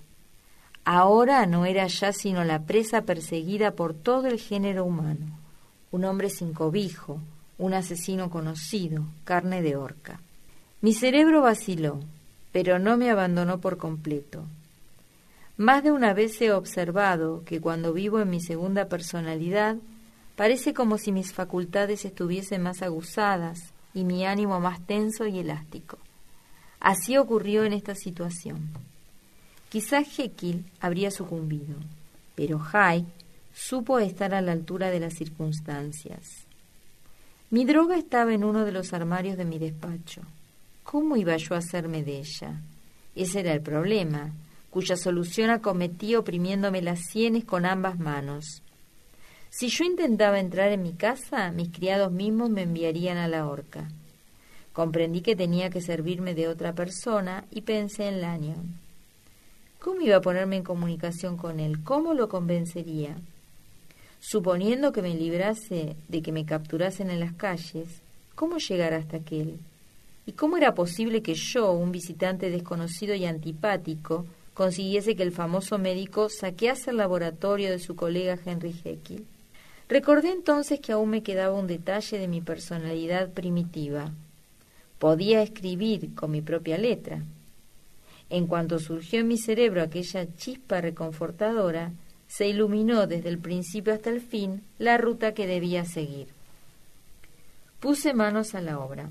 Speaker 1: Ahora no era ya sino la presa perseguida por todo el género humano, un hombre sin cobijo, un asesino conocido, carne de horca. Mi cerebro vaciló, pero no me abandonó por completo. Más de una vez he observado que cuando vivo en mi segunda personalidad, parece como si mis facultades estuviesen más aguzadas y mi ánimo más tenso y elástico. Así ocurrió en esta situación. Quizás Jekyll habría sucumbido, pero Hyde supo estar a la altura de las circunstancias. Mi droga estaba en uno de los armarios de mi despacho. ¿Cómo iba yo a hacerme de ella? Ese era el problema, cuya solución acometí oprimiéndome las sienes con ambas manos. Si yo intentaba entrar en mi casa, mis criados mismos me enviarían a la horca. Comprendí que tenía que servirme de otra persona y pensé en Lanyon. ¿Cómo iba a ponerme en comunicación con él? ¿Cómo lo convencería? Suponiendo que me librase de que me capturasen en las calles, ¿cómo llegar hasta aquel? ¿Y cómo era posible que yo, un visitante desconocido y antipático, consiguiese que el famoso médico saquease el laboratorio de su colega Henry Jekyll? Recordé entonces que aún me quedaba un detalle de mi personalidad primitiva. Podía escribir con mi propia letra. En cuanto surgió en mi cerebro aquella chispa reconfortadora, se iluminó desde el principio hasta el fin la ruta que debía seguir. Puse manos a la obra.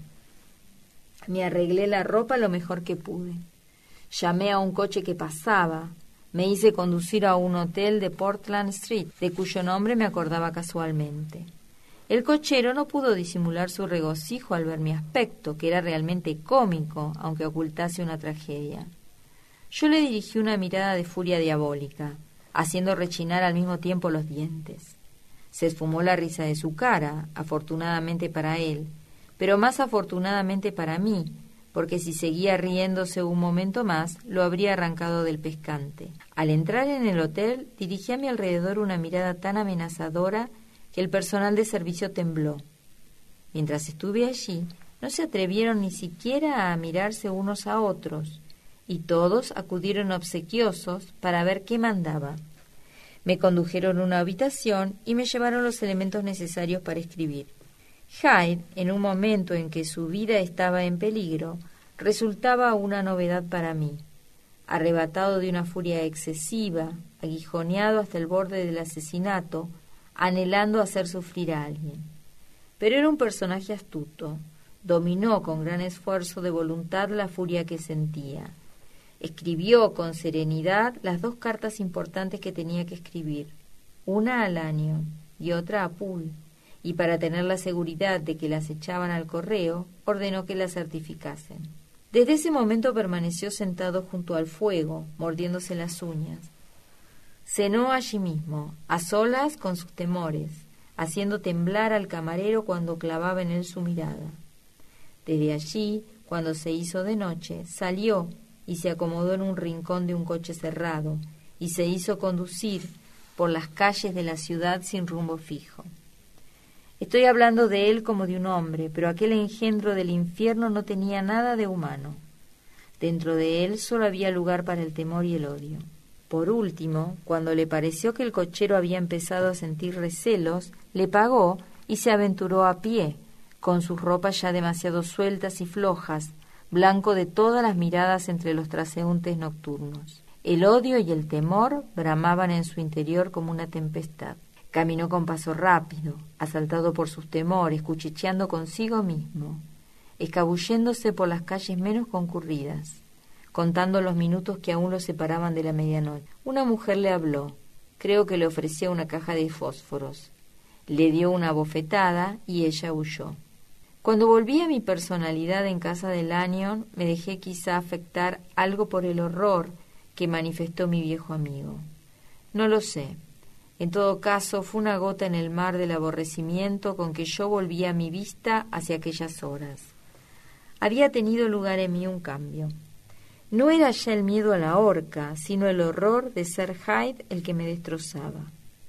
Speaker 1: Me arreglé la ropa lo mejor que pude. Llamé a un coche que pasaba, Me hice conducir a un hotel de Portland Street, de cuyo nombre me acordaba casualmente. El cochero no pudo disimular su regocijo al ver mi aspecto, que era realmente cómico, aunque ocultase una tragedia. Yo le dirigí una mirada de furia diabólica, haciendo rechinar al mismo tiempo los dientes. Se esfumó la risa de su cara, afortunadamente para él, pero más afortunadamente para mí, porque si seguía riéndose un momento más, lo habría arrancado del pescante. Al entrar en el hotel, dirigí a mi alrededor una mirada tan amenazadora que el personal de servicio tembló. Mientras estuve allí, no se atrevieron ni siquiera a mirarse unos a otros, y todos acudieron obsequiosos para ver qué mandaba. Me condujeron a una habitación y me llevaron los elementos necesarios para escribir. Hyde, en un momento en que su vida estaba en peligro, resultaba una novedad para mí. Arrebatado de una furia excesiva, aguijoneado hasta el borde del asesinato, anhelando hacer sufrir a alguien. Pero era un personaje astuto. Dominó con gran esfuerzo de voluntad la furia que sentía. Escribió con serenidad las dos cartas importantes que tenía que escribir, una al año y otra a Poole, y para tener la seguridad de que las echaban al correo, ordenó que las certificasen. Desde ese momento permaneció sentado junto al fuego, mordiéndose las uñas. Cenó allí mismo, a solas con sus temores, haciendo temblar al camarero cuando clavaba en él su mirada. Desde allí, cuando se hizo de noche, salió y se acomodó en un rincón de un coche cerrado, y se hizo conducir por las calles de la ciudad sin rumbo fijo. Estoy hablando de él como de un hombre, pero aquel engendro del infierno no tenía nada de humano. Dentro de él solo había lugar para el temor y el odio. Por último, cuando le pareció que el cochero había empezado a sentir recelos, le pagó y se aventuró a pie, con sus ropas ya demasiado sueltas y flojas, blanco de todas las miradas entre los transeúntes nocturnos. El odio y el temor bramaban en su interior como una tempestad. Caminó con paso rápido, asaltado por sus temores, cuchicheando consigo mismo, escabulléndose por las calles menos concurridas, contando los minutos que aún lo separaban de la medianoche. Una mujer le habló, creo que le ofrecía una caja de fósforos. Le dio una bofetada y ella huyó. Cuando volví a mi personalidad en casa de Lanyon, me dejé quizá afectar algo por el horror que manifestó mi viejo amigo. No lo sé. En todo caso, fue una gota en el mar del aborrecimiento con que yo volvía mi vista hacia aquellas horas. Había tenido lugar en mí un cambio. No era ya el miedo a la horca, sino el horror de ser Hyde el que me destrozaba.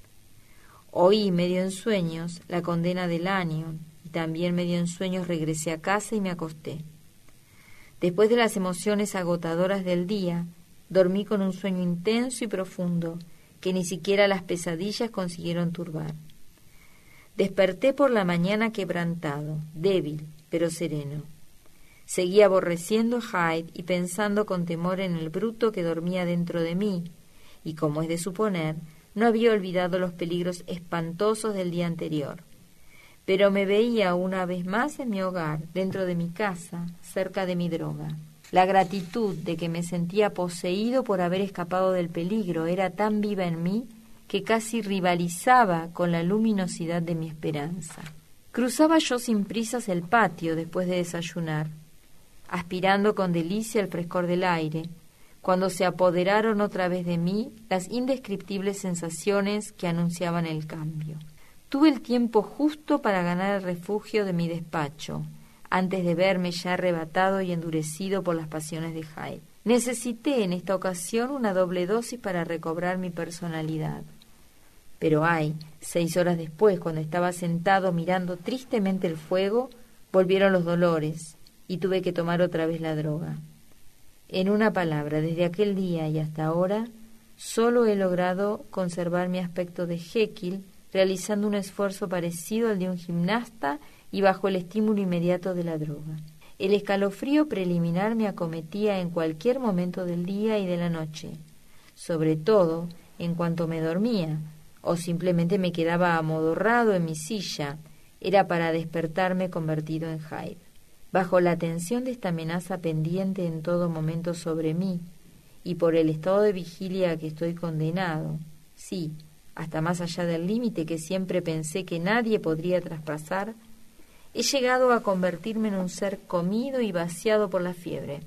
Speaker 1: Oí, medio en sueños, la condena de Lanyon, y también medio en sueños regresé a casa y me acosté. Después de las emociones agotadoras del día, dormí con un sueño intenso y profundo, que ni siquiera las pesadillas consiguieron turbar. Desperté por la mañana quebrantado, débil, pero sereno. Seguí aborreciendo a Hyde y pensando con temor en el bruto que dormía dentro de mí, y como es de suponer, no había olvidado los peligros espantosos del día anterior. Pero me veía una vez más en mi hogar, dentro de mi casa, cerca de mi droga. La gratitud de que me sentía poseído por haber escapado del peligro era tan viva en mí que casi rivalizaba con la luminosidad de mi esperanza. Cruzaba yo sin prisas el patio después de desayunar, aspirando con delicia el frescor del aire, cuando se apoderaron otra vez de mí las indescriptibles sensaciones que anunciaban el cambio. Tuve el tiempo justo para ganar el refugio de mi despacho, antes de verme ya arrebatado y endurecido por las pasiones de Hyde. Necesité en esta ocasión una doble dosis para recobrar mi personalidad. Pero ay, seis horas después, cuando estaba sentado mirando tristemente el fuego, volvieron los dolores y tuve que tomar otra vez la droga. En una palabra, desde aquel día y hasta ahora, solo he logrado conservar mi aspecto de Jekyll, realizando un esfuerzo parecido al de un gimnasta y bajo el estímulo inmediato de la droga. El escalofrío preliminar me acometía en cualquier momento del día y de la noche, sobre todo en cuanto me dormía, o simplemente me quedaba amodorrado en mi silla, era para despertarme convertido en Hyde. Bajo la tensión de esta amenaza pendiente en todo momento sobre mí, y por el estado de vigilia a que estoy condenado, sí, hasta más allá del límite que siempre pensé que nadie podría traspasar, he llegado a convertirme en un ser comido y vaciado por la fiebre,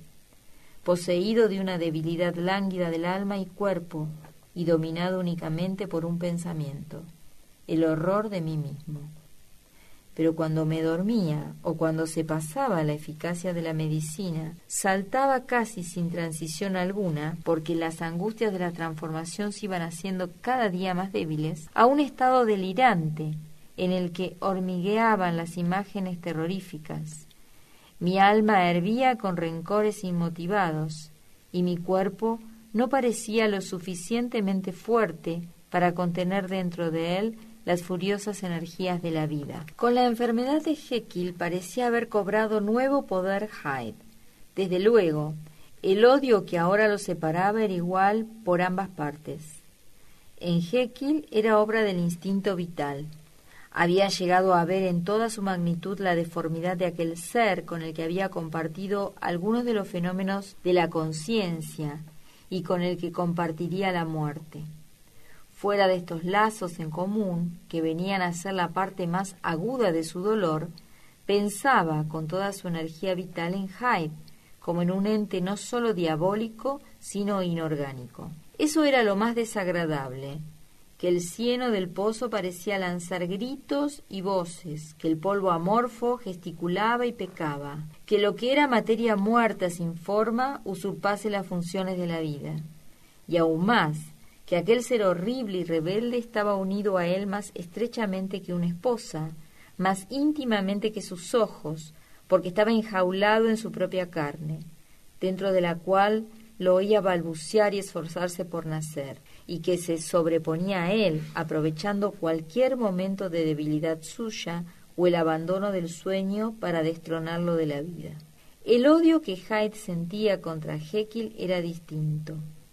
Speaker 1: poseído de una debilidad lánguida del alma y cuerpo y dominado únicamente por un pensamiento, el horror de mí mismo. Pero cuando me dormía o cuando se pasaba la eficacia de la medicina, saltaba casi sin transición alguna, porque las angustias de la transformación se iban haciendo cada día más débiles, a un estado delirante en el que hormigueaban las imágenes terroríficas. Mi alma hervía con rencores inmotivados y mi cuerpo no parecía lo suficientemente fuerte para contener dentro de él las furiosas energías de la vida. Con la enfermedad de Jekyll parecía haber cobrado nuevo poder Hyde. Desde luego, el odio que ahora lo separaba era igual por ambas partes. En Jekyll era obra del instinto vital. Había llegado a ver en toda su magnitud la deformidad de aquel ser con el que había compartido algunos de los fenómenos de la conciencia y con el que compartiría la muerte. Fuera de estos lazos en común, que venían a ser la parte más aguda de su dolor, pensaba con toda su energía vital en Hyde, como en un ente no solo diabólico, sino inorgánico. Eso era lo más desagradable, que el cieno del pozo parecía lanzar gritos y voces, que el polvo amorfo gesticulaba y pecaba, que lo que era materia muerta sin forma usurpase las funciones de la vida, y aún más, que aquel ser horrible y rebelde estaba unido a él más estrechamente que una esposa, más íntimamente que sus ojos, porque estaba enjaulado en su propia carne, dentro de la cual lo oía balbucear y esforzarse por nacer, y que se sobreponía a él, aprovechando cualquier momento de debilidad suya o el abandono del sueño para destronarlo de la vida. El odio que Hyde sentía contra Jekyll era distinto.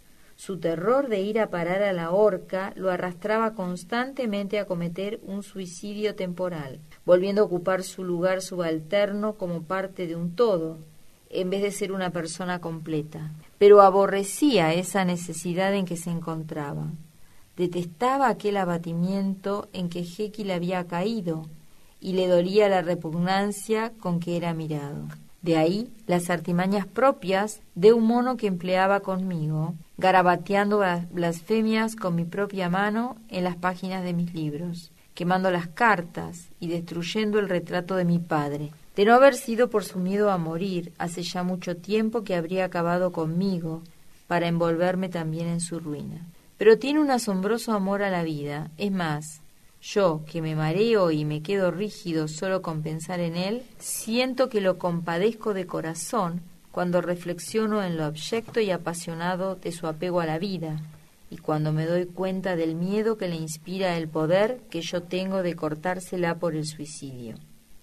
Speaker 1: Su terror de ir a parar a la horca lo arrastraba constantemente a cometer un suicidio temporal, volviendo a ocupar su lugar subalterno como parte de un todo, en vez de ser una persona completa. Pero aborrecía esa necesidad en que se encontraba. Detestaba aquel abatimiento en que Jekyll había caído y le dolía la repugnancia con que era mirado. De ahí las artimañas propias de un mono que empleaba conmigo, garabateando blasfemias con mi propia mano en las páginas de mis libros, quemando las cartas y destruyendo el retrato de mi padre. De no haber sido por su miedo a morir, hace ya mucho tiempo que habría acabado conmigo para envolverme también en su ruina. Pero tiene un asombroso amor a la vida. Es más, yo, que me mareo y me quedo rígido solo con pensar en él, siento que lo compadezco de corazón cuando reflexiono en lo abyecto y apasionado de su apego a la vida, y cuando me doy cuenta del miedo que le inspira el poder que yo tengo de cortársela por el suicidio.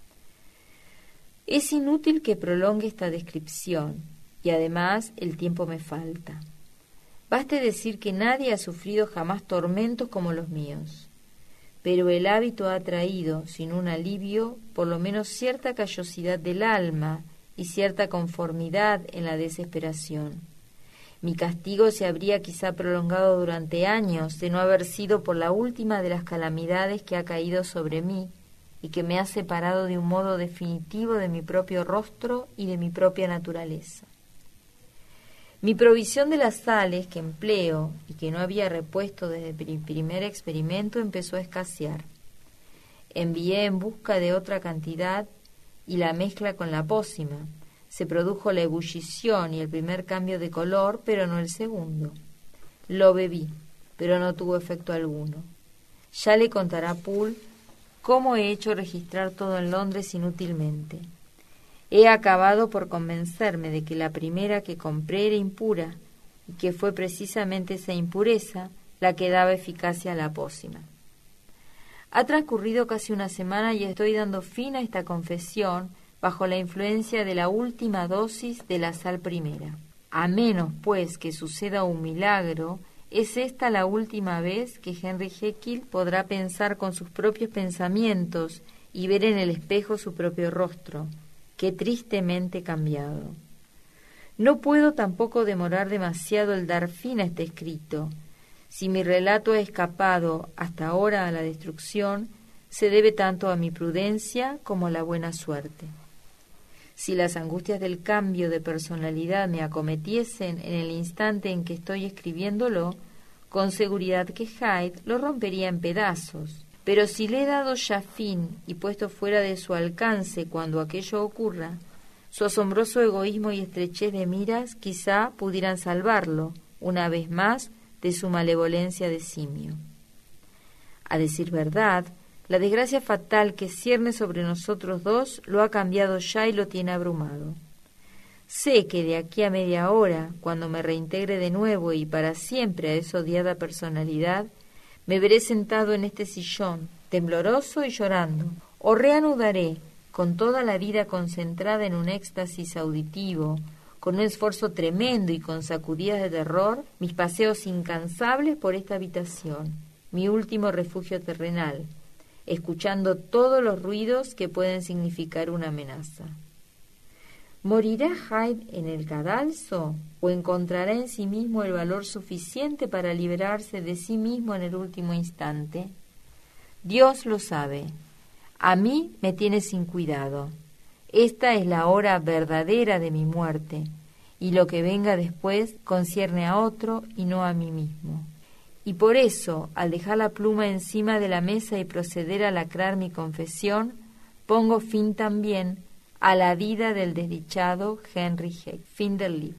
Speaker 1: Es inútil que prolongue esta descripción, y además el tiempo me falta. Baste decir que nadie ha sufrido jamás tormentos como los míos, pero el hábito ha traído, sin un alivio, por lo menos cierta callosidad del alma y cierta conformidad en la desesperación. Mi castigo se habría quizá prolongado durante años de no haber sido por la última de las calamidades que ha caído sobre mí y que me ha separado de un modo definitivo de mi propio rostro y de mi propia naturaleza. Mi provisión de las sales que empleo y que no había repuesto desde el primer experimento empezó a escasear. Envié en busca de otra cantidad y la mezcla con la pócima. Se produjo la ebullición y el primer cambio de color, pero no el segundo. Lo bebí, pero no tuvo efecto alguno. Ya le contará Poole cómo he hecho registrar todo en Londres inútilmente. He acabado por convencerme de que la primera que compré era impura y que fue precisamente esa impureza la que daba eficacia a la pócima. Ha transcurrido casi una semana y estoy dando fin a esta confesión bajo la influencia de la última dosis de la sal primera. A menos, pues, que suceda un milagro, es esta la última vez que Henry Jekyll podrá pensar con sus propios pensamientos y ver en el espejo su propio rostro, que tristemente cambiado. No puedo tampoco demorar demasiado el dar fin a este escrito. Si mi relato ha escapado hasta ahora a la destrucción, se debe tanto a mi prudencia como a la buena suerte. Si las angustias del cambio de personalidad me acometiesen en el instante en que estoy escribiéndolo, con seguridad que Hyde lo rompería en pedazos. Pero si le he dado ya fin y puesto fuera de su alcance cuando aquello ocurra, su asombroso egoísmo y estrechez de miras quizá pudieran salvarlo, una vez más, de su malevolencia de simio. A decir verdad, la desgracia fatal que cierne sobre nosotros dos lo ha cambiado ya y lo tiene abrumado. Sé que de aquí a media hora, cuando me reintegre de nuevo y para siempre a esa odiada personalidad, me veré sentado en este sillón, tembloroso y llorando, o reanudaré, con toda la vida concentrada en un éxtasis auditivo, con un esfuerzo tremendo y con sacudidas de terror, mis paseos incansables por esta habitación, mi último refugio terrenal, escuchando todos los ruidos que pueden significar una amenaza. ¿Morirá Hyde en el cadalso o encontrará en sí mismo el valor suficiente para liberarse de sí mismo en el último instante? Dios lo sabe. A mí me tiene sin cuidado. Esta es la hora verdadera de mi muerte, y lo que venga después concierne a otro y no a mí mismo. Y por eso, al dejar la pluma encima de la mesa y proceder a lacrar mi confesión, pongo fin también a la vida del desdichado Henry Jekyll. Fin del libro.